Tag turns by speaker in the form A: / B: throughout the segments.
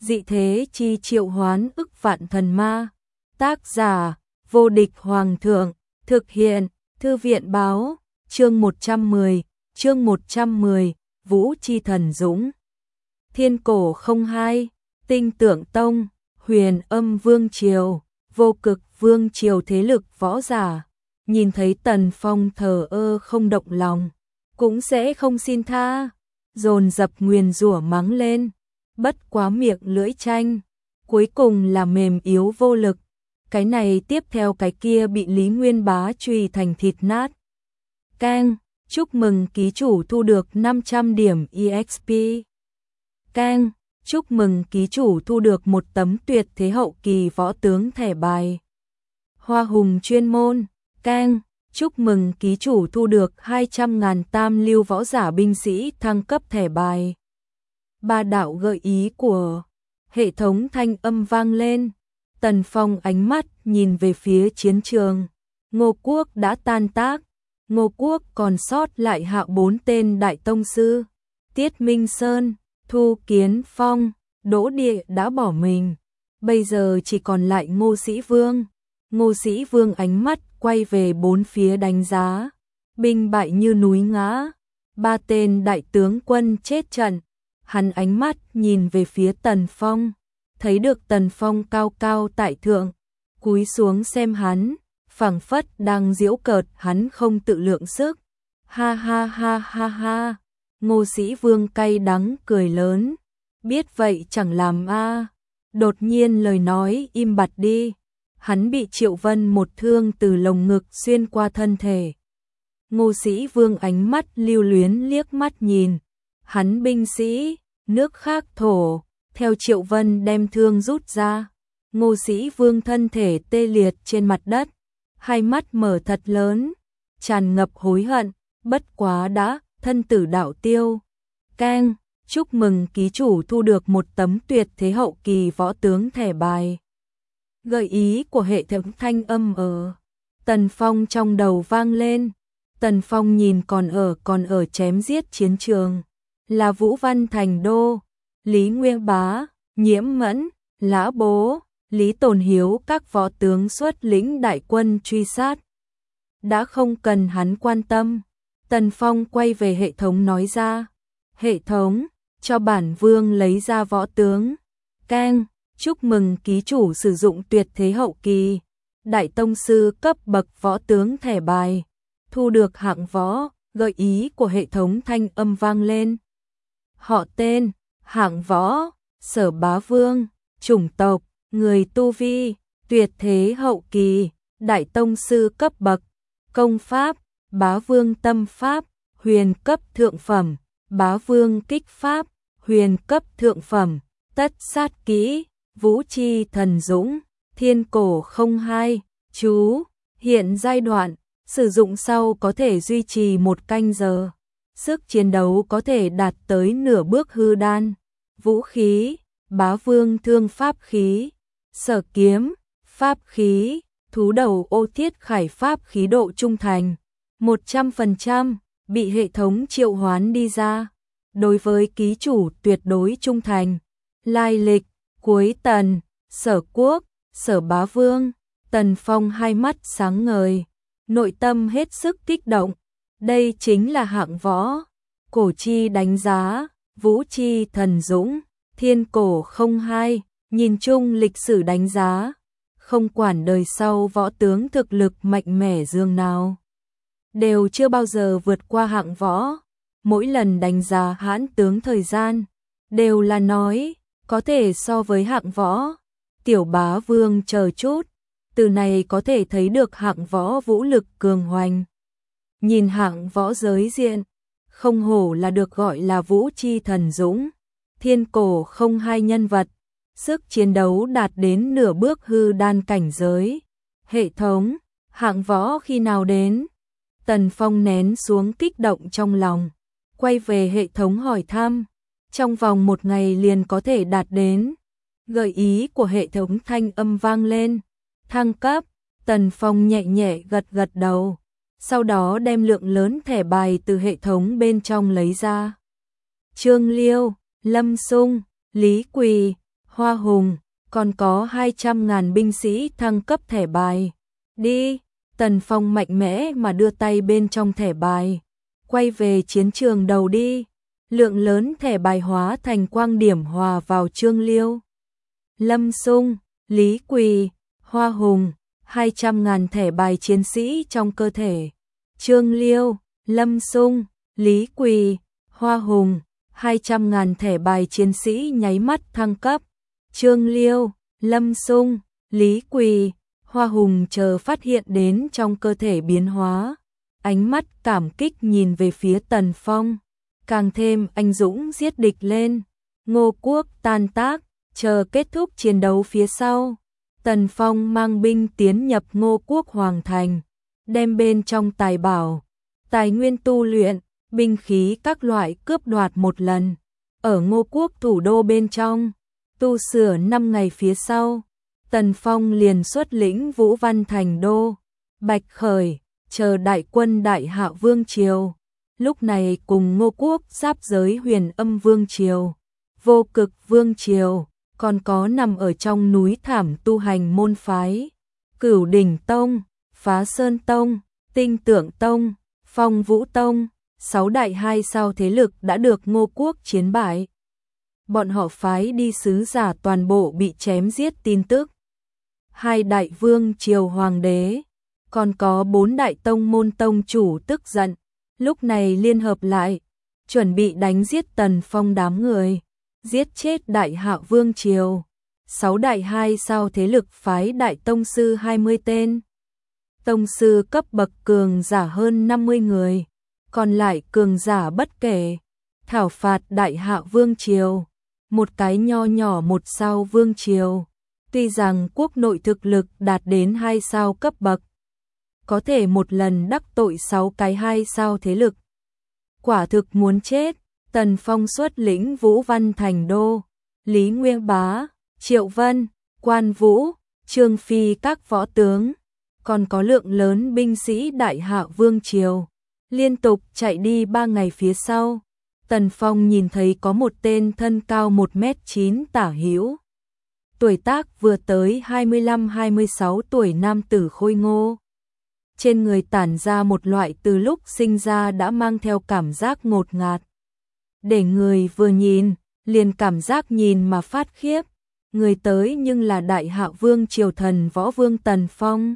A: dị thế chi triệu hoán ức vạn thần ma. Tác giả, vô địch hoàng thượng, thực hiện, thư viện báo, chương 110, Vũ chi thần dũng. Thiên cổ không hai, tinh tượng tông, huyền âm vương triều, vô cực vương triều thế lực võ giả. Nhìn thấy Tần Phong thờ ơ không động lòng, cũng sẽ không xin tha, dồn dập nguyền rủa mắng lên, bất quá miệng lưỡi tranh, cuối cùng là mềm yếu vô lực, cái này tiếp theo cái kia bị Lý Nguyên Bá chùy thành thịt nát. Keng, chúc mừng ký chủ thu được 500 điểm EXP. Keng, chúc mừng ký chủ thu được một tấm tuyệt thế hậu kỳ võ tướng thẻ bài. Hoa hùng chuyên môn. Keng, chúc mừng ký chủ thu được 200.000 tam lưu võ giả binh sĩ thăng cấp thẻ bài. Ba đạo gợi ý của hệ thống thanh âm vang lên. Tần Phong ánh mắt nhìn về phía chiến trường. Ngô Quốc đã tan tác. Ngô Quốc còn sót lại hạ 4 tên đại tông sư. Tiết Minh Sơn, Thu Kiến Phong, Đỗ Địa đã bỏ mình. Bây giờ chỉ còn lại Ngô Sĩ Vương. Ngô Sĩ Vương ánh mắt quay về bốn phía đánh giá. Binh bại như núi ngã. 3 tên đại tướng quân chết trận. Hắn ánh mắt nhìn về phía Tần Phong. Thấy được Tần Phong cao cao tại thượng. Cúi xuống xem hắn. Phảng phất đang giễu cợt hắn không tự lượng sức. Ha ha ha ha ha. Ngô Sĩ Vương cay đắng cười lớn. Biết vậy chẳng làm a. Đột nhiên lời nói im bặt đi. Hắn bị Triệu Vân một thương từ lồng ngực xuyên qua thân thể. Ngô Sĩ Vương ánh mắt lưu luyến liếc mắt nhìn. Hắn binh sĩ, nước khác thổ, theo Triệu Vân đem thương rút ra. Ngô Sĩ Vương thân thể tê liệt trên mặt đất. Hai mắt mở thật lớn, tràn ngập hối hận, bất quá đã, thân tử đạo tiêu. Keng, chúc mừng ký chủ thu được một tấm tuyệt thế hậu kỳ võ tướng thẻ bài. Gợi ý của hệ thống thanh âm ở Tần Phong trong đầu vang lên. Tần Phong nhìn còn ở chém giết chiến trường. Là Vũ Văn Thành Đô, Lý Nguyên Bá, Nhiễm Mẫn, Lã Bố, Lý Tồn Hiếu các võ tướng xuất lĩnh đại quân truy sát. Đã không cần hắn quan tâm. Tần Phong quay về hệ thống nói ra. Hệ thống, cho bản vương lấy ra võ tướng. Keng, chúc mừng ký chủ sử dụng tuyệt thế hậu kỳ. Đại tông sư cấp bậc võ tướng thẻ bài. Thu được hạng võ, gợi ý của hệ thống thanh âm vang lên. Họ tên, hạng võ, Sở Bá Vương, chủng tộc, người tu vi, tuyệt thế hậu kỳ, đại tông sư cấp bậc, công pháp, Bá Vương tâm pháp, huyền cấp thượng phẩm, Bá Vương kích pháp, huyền cấp thượng phẩm, tất sát kỹ, Vũ chi thần dũng, thiên cổ không hai, chú, hiện giai đoạn, sử dụng sau có thể duy trì 1 canh giờ, sức chiến đấu có thể đạt tới nửa bước hư đan, vũ khí, Bá Vương thương pháp khí, Sở kiếm, pháp khí, thú đầu ô thiết khải pháp khí độ trung thành, 100% bị hệ thống triệu hoán đi ra. Đối với ký chủ tuyệt đối trung thành. Lai lịch, Cuối Tần, Sở Quốc, Sở Bá Vương. Tần Phong hai mắt sáng ngời, nội tâm hết sức kích động. Đây chính là hạng võ. Cổ chi đánh giá, Vũ chi thần dũng, thiên cổ không hai. Nhìn chung lịch sử đánh giá, không quản đời sau võ tướng thực lực mạnh mẽ dường nào, đều chưa bao giờ vượt qua hạng võ. Mỗi lần đánh giá hãn tướng thời gian, đều là nói, có thể so với hạng võ. Tiểu Bá Vương chờ chút, từ này có thể thấy được hạng võ vũ lực cường hoành. Nhìn hạng võ giới diện, không hổ là được gọi là Vũ chi thần dũng, thiên cổ không hai nhân vật. Sức chiến đấu đạt đến nửa bước hư đan cảnh giới. Hệ thống, hạng võ khi nào đến? Tần Phong nén xuống kích động trong lòng, quay về hệ thống hỏi thăm. Trong vòng 1 ngày liền có thể đạt đến. Gợi ý của hệ thống thanh âm vang lên. Thăng cấp, Tần Phong nhẹ nhẹ gật gật đầu. Sau đó đem lượng lớn thẻ bài từ hệ thống bên trong lấy ra. Trương Liêu, Lâm Sung, Lý Quỳ, hoa hùng, còn có 200.000 binh sĩ thăng cấp thẻ bài. Đi, Tần Phong mạnh mẽ mà đưa tay bên trong thẻ bài. Quay về chiến trường đầu đi. Lượng lớn thẻ bài hóa thành quang điểm hòa vào Trương Liêu, Lâm Xung, Lý Quỳ, Hoa Hùng, 200.000 thẻ bài chiến sĩ trong cơ thể. Trương Liêu, Lâm Xung, Lý Quỳ, Hoa Hùng, 200.000 thẻ bài chiến sĩ nháy mắt thăng cấp. Trương Liêu, Lâm Xung, Lý Quỳ, Hoa Hùng chờ phát hiện đến trong cơ thể biến hóa. Ánh mắt cảm kích nhìn về phía Tần Phong. Càng thêm anh dũng giết địch lên. Ngô Quốc tan tác, chờ kết thúc chiến đấu phía sau. Tần Phong mang binh tiến nhập Ngô Quốc Hoàng Thành, đem bên trong tài bảo, tài nguyên tu luyện, binh khí các loại cướp đoạt một lần. Ở Ngô Quốc thủ đô bên trong, tu sửa 5 ngày phía sau, Tần Phong liền xuất lĩnh Vũ Văn thành đô, Bạch Khởi, chờ đại quân Đại Hạ Vương Triều. Lúc này cùng Ngô Quốc giáp giới Huyền Âm Vương Triều, Vô Cực Vương Triều, còn có nằm ở trong núi thảm tu hành môn phái, Cửu Đỉnh Tông, Phá Sơn Tông, Tinh Tượng Tông, Phong Vũ Tông, 6 đại 2 sao thế lực đã được Ngô Quốc chiến bại. Bọn họ phái đi sứ giả toàn bộ bị chém giết tin tức. 2 đại vương triều hoàng đế, còn có 4 đại tông môn tông chủ tức giận, lúc này liên hợp lại, chuẩn bị đánh giết Tần Phong đám người, giết chết Đại Hạ Vương Triều. 6 đại 2 sao thế lực phái đại tông sư 20 tên. Tông sư cấp bậc cường giả hơn 50 người, còn lại cường giả bất kể. Thảo phạt Đại Hạ Vương Triều, một cái nho nhỏ 1 sao Vương Triều. Tuy rằng quốc nội thực lực đạt đến 2 sao cấp bậc, có thể một lần đắc tội 6 cái 2 sao thế lực. Quả thực muốn chết. Tần Phong xuất lĩnh Vũ Văn thành đô, Lý Nguyên Bá, Triệu Vân, Quan Vũ, Trương Phi các võ tướng, còn có lượng lớn binh sĩ Đại Hạ Vương Triều, liên tục chạy đi 3 ngày phía sau. Tần Phong nhìn thấy có một tên thân cao 1m9 tả hữu, tuổi tác vừa tới 25-26 tuổi nam tử khôi ngô. Trên người tản ra một loại từ lúc sinh ra đã mang theo cảm giác ngột ngạt. Để người vừa nhìn, liền cảm giác nhìn mà phát khiếp. Người tới nhưng là Đại Hạ Vương Triều thần võ vương Tần Phong.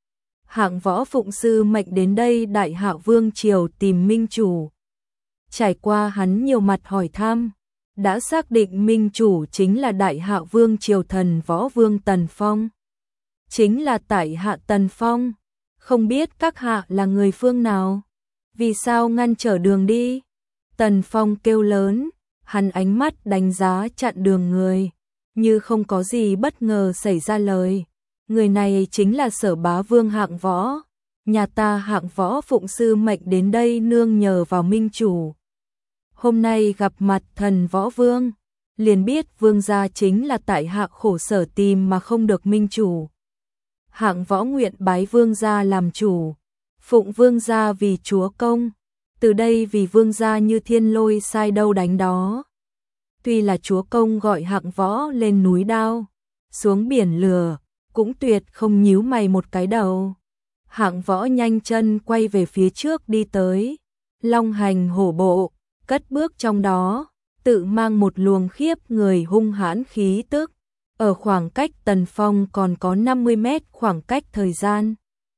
A: Hạng võ phụng sư mệnh đến đây Đại Hạ Vương Triều tìm minh chủ. Trải qua hắn nhiều mặt hỏi thăm, đã xác định minh chủ chính là Đại Hạ Vương Triều thần võ vương Tần Phong. Chính là tại Hạ Tần Phong. Không biết các hạ là người phương nào? Vì sao ngăn trở đường đi? Tần Phong kêu lớn, hắn ánh mắt đánh giá chặn đường người, như không có gì bất ngờ xảy ra lời. Người này chính là Sở Bá Vương Hạng Võ. Nhà ta Hạng Võ phụng sư mệnh đến đây nương nhờ vào minh chủ. Hôm nay gặp mặt thần võ vương, liền biết vương gia chính là tại Hạ khổ sở tìm mà không được minh chủ. Hạng Võ nguyện bái vương gia làm chủ, phụng vương gia vì chúa công. Từ đây vì vương gia như thiên lôi sai đâu đánh đó. Tuy là chúa công gọi Hạng Võ lên núi đao, xuống biển lửa, cũng tuyệt không nhíu mày một cái đầu. Hạng Võ nhanh chân quay về phía trước đi tới, long hành hổ bộ, cất bước trong đó, tự mang một luồng khiếp người hung hãn khí tức. Ở khoảng cách Tần Phong còn có 50 mét khoảng cách thời gian.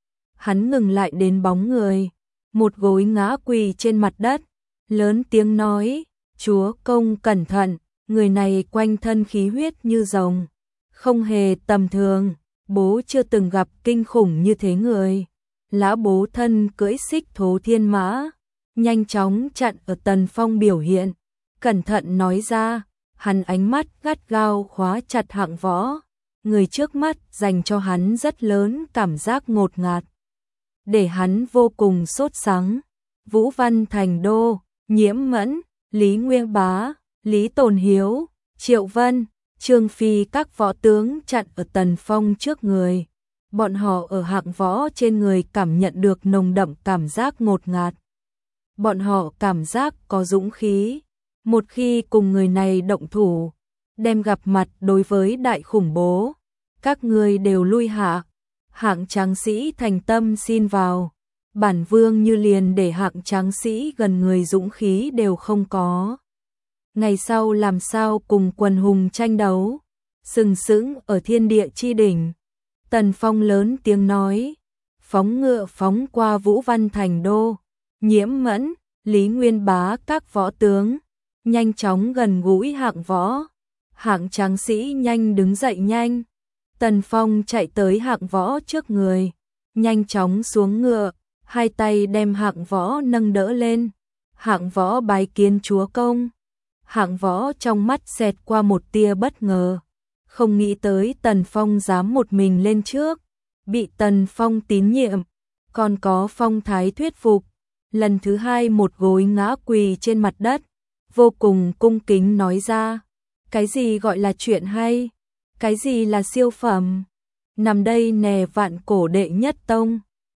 A: Hắn ngừng lại đến bóng người, một gối ngã quỳ trên mặt đất, lớn tiếng nói, chúa công cẩn thận, người này quanh thân khí huyết như rồng, không hề tầm thường, bố chưa từng gặp kinh khủng như thế người. Lã bố thân cưỡi xích thố thiên mã, nhanh chóng chặn ở Tần Phong biểu hiện, cẩn thận nói ra, hắn ánh mắt gắt gao khóa chặt Hạng Võ, người trước mắt dành cho hắn rất lớn cảm giác ngột ngạt, để hắn vô cùng sốt sắng. Vũ Văn thành đô, Nhiễm Mẫn, Lý Nguyên Bá, Lý Tồn Hiếu, Triệu Vân, Trương Phi các võ tướng chặn ở Tần Phong trước người. Bọn họ ở Hạng Võ trên người cảm nhận được nồng đậm cảm giác ngột ngạt. Bọn họ cảm giác có dũng khí, một khi cùng người này động thủ, đem gặp mặt đối với đại khủng bố. Các ngươi đều lui hạ. Hạng tráng sĩ thành tâm xin vào. Bản vương như liền để hạng tráng sĩ gần người dũng khí đều không có. Ngày sau làm sao cùng quần hùng tranh đấu, sừng sững ở thiên địa chi đỉnh. Tần Phong lớn tiếng nói, phóng ngựa phóng qua Vũ Văn thành đô, Nhiễm Mẫn, Lý Nguyên Bá các võ tướng, nhanh chóng gần gũi hạng võ. Hạng tráng sĩ nhanh đứng dậy nhanh. Tần Phong chạy tới hạng võ trước người, nhanh chóng xuống ngựa, hai tay đem hạng võ nâng đỡ lên. Hạng võ bái kiến chúa công. Hạng võ trong mắt xẹt qua một tia bất ngờ, không nghĩ tới Tần Phong dám một mình lên trước, bị Tần Phong tín nhiệm, còn có phong thái thuyết phục. Lần thứ hai một gối ngã quỳ trên mặt đất, vô cùng cung kính nói ra, cái gì gọi là chuyện hay, cái gì là siêu phẩm, nằm đây nè vạn cổ đệ nhất tông.